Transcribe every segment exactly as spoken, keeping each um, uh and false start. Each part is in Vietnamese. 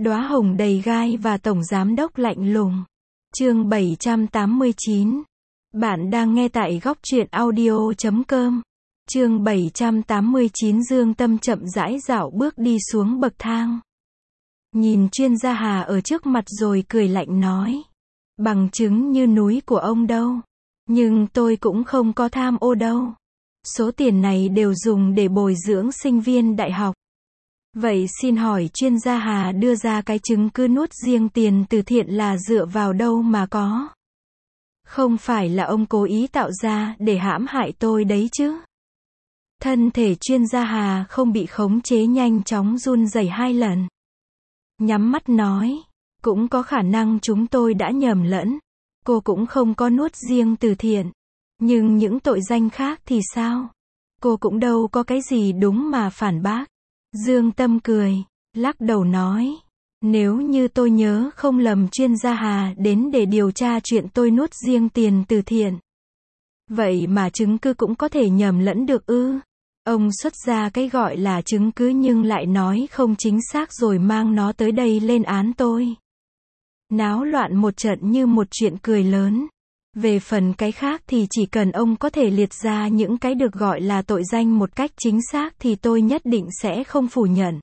Đóa hồng đầy gai và tổng giám đốc lạnh lùng. Chương bảy trăm tám mươi chín. Bạn đang nghe tại góc truyện audio chấm com. Chương bảy trăm tám mươi chín. Dương Tâm chậm rãi dạo bước đi xuống bậc thang. Nhìn chuyên gia Hà ở trước mặt rồi cười lạnh nói. Bằng chứng như núi của ông đâu. Nhưng tôi cũng không có tham ô đâu. Số tiền này đều dùng để bồi dưỡng sinh viên đại học. Vậy xin hỏi chuyên gia Hà đưa ra cái chứng cứ nuốt riêng tiền từ thiện là dựa vào đâu mà có? Không phải là ông cố ý tạo ra để hãm hại tôi đấy chứ? Thân thể chuyên gia Hà không bị khống chế nhanh chóng run rẩy hai lần. Nhắm mắt nói, cũng có khả năng chúng tôi đã nhầm lẫn. Cô cũng không có nuốt riêng từ thiện. Nhưng những tội danh khác thì sao? Cô cũng đâu có cái gì đúng mà phản bác. Dương Tâm cười, lắc đầu nói, nếu như tôi nhớ không lầm chuyên gia Hà đến để điều tra chuyện tôi nuốt riêng tiền từ thiện. Vậy mà chứng cứ cũng có thể nhầm lẫn được ư? Ông xuất ra cái gọi là chứng cứ nhưng lại nói không chính xác rồi mang nó tới đây lên án tôi. Náo loạn một trận như một chuyện cười lớn. Về phần cái khác thì chỉ cần ông có thể liệt ra những cái được gọi là tội danh một cách chính xác thì tôi nhất định sẽ không phủ nhận.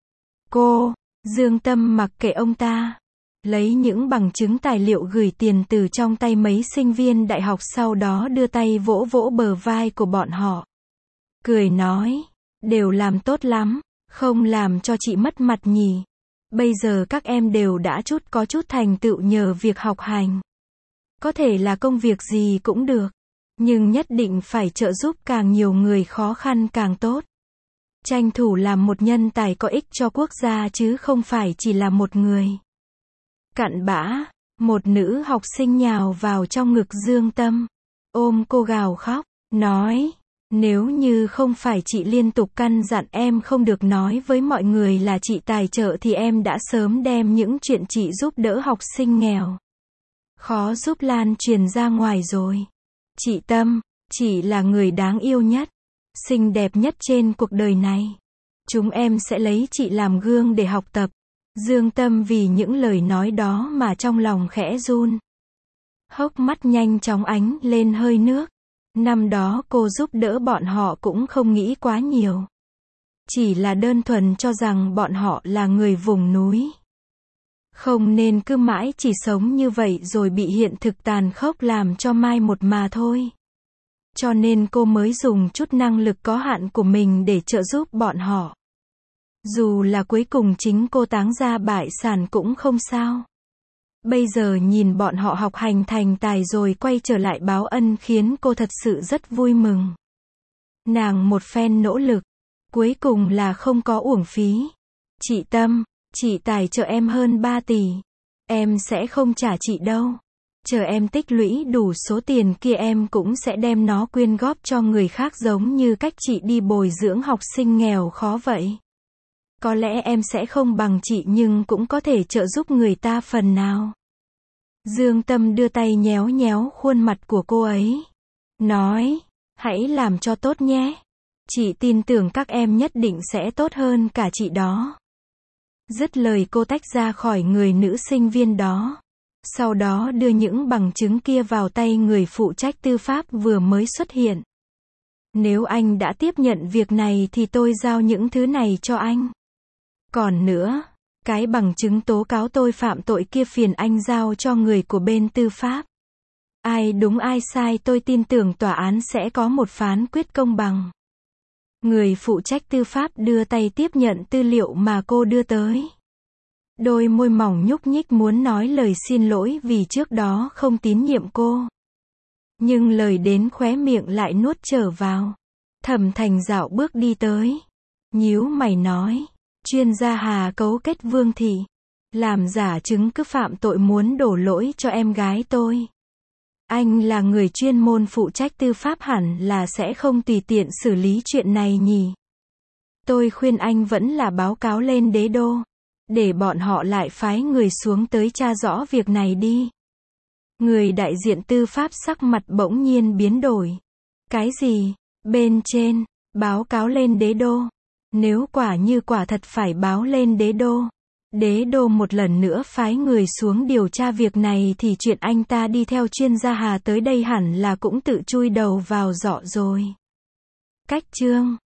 Cô, Dương Tâm mặc kệ ông ta. Lấy những bằng chứng tài liệu gửi tiền từ trong tay mấy sinh viên đại học sau đó đưa tay vỗ vỗ bờ vai của bọn họ. Cười nói, đều làm tốt lắm, không làm cho chị mất mặt nhỉ. Bây giờ các em đều đã chút có chút thành tựu nhờ việc học hành. Có thể là công việc gì cũng được, nhưng nhất định phải trợ giúp càng nhiều người khó khăn càng tốt. Tranh thủ làm một nhân tài có ích cho quốc gia chứ không phải chỉ là một người. Cặn bã, một nữ học sinh nhào vào trong ngực Dương Tâm, ôm cô gào khóc, nói, nếu như không phải chị liên tục căn dặn em không được nói với mọi người là chị tài trợ thì em đã sớm đem những chuyện chị giúp đỡ học sinh nghèo khó giúp lan truyền ra ngoài rồi. Chị Tâm, chị là người đáng yêu nhất, xinh đẹp nhất trên cuộc đời này. Chúng em sẽ lấy chị làm gương để học tập. Dương Tâm vì những lời nói đó mà trong lòng khẽ run. Hốc mắt nhanh chóng ánh lên hơi nước. Năm đó cô giúp đỡ bọn họ cũng không nghĩ quá nhiều. Chỉ là đơn thuần cho rằng bọn họ là người vùng núi. Không nên cứ mãi chỉ sống như vậy rồi bị hiện thực tàn khốc làm cho mai một mà thôi. Cho nên cô mới dùng chút năng lực có hạn của mình để trợ giúp bọn họ. Dù là cuối cùng chính cô táng ra bại sản cũng không sao. Bây giờ nhìn bọn họ học hành thành tài rồi quay trở lại báo ân khiến cô thật sự rất vui mừng. Nàng một phen nỗ lực, cuối cùng là không có uổng phí. Chị Tâm, chị tài trợ em hơn ba tỷ. Em sẽ không trả chị đâu. Chờ em tích lũy đủ số tiền kia em cũng sẽ đem nó quyên góp cho người khác giống như cách chị đi bồi dưỡng học sinh nghèo khó vậy. Có lẽ em sẽ không bằng chị nhưng cũng có thể trợ giúp người ta phần nào. Dương Tâm đưa tay nhéo nhéo khuôn mặt của cô ấy. Nói, hãy làm cho tốt nhé. Chị tin tưởng các em nhất định sẽ tốt hơn cả chị đó. Dứt lời cô tách ra khỏi người nữ sinh viên đó. Sau đó đưa những bằng chứng kia vào tay người phụ trách tư pháp vừa mới xuất hiện. Nếu anh đã tiếp nhận việc này thì tôi giao những thứ này cho anh. Còn nữa, cái bằng chứng tố cáo tôi phạm tội kia phiền anh giao cho người của bên tư pháp. Ai đúng ai sai tôi tin tưởng tòa án sẽ có một phán quyết công bằng. Người phụ trách tư pháp đưa tay tiếp nhận tư liệu mà cô đưa tới. Đôi môi mỏng nhúc nhích muốn nói lời xin lỗi vì trước đó không tín nhiệm cô. Nhưng lời đến khóe miệng lại nuốt trở vào. Thẩm Thành dạo bước đi tới. Nhíu mày nói. Chuyên gia Hà cấu kết Vương Thị. Làm giả chứng cứ phạm tội muốn đổ lỗi cho em gái tôi. Anh là người chuyên môn phụ trách tư pháp hẳn là sẽ không tùy tiện xử lý chuyện này nhỉ. Tôi khuyên anh vẫn là báo cáo lên đế đô. Để bọn họ lại phái người xuống tới tra rõ việc này đi. Người đại diện tư pháp sắc mặt bỗng nhiên biến đổi. Cái gì? Bên trên, báo cáo lên đế đô. Nếu quả như quả thật phải báo lên đế đô. Đế đô một lần nữa phái người xuống điều tra việc này thì chuyện anh ta đi theo chuyên gia Hà tới đây hẳn là cũng tự chui đầu vào giọ rồi. Cách chương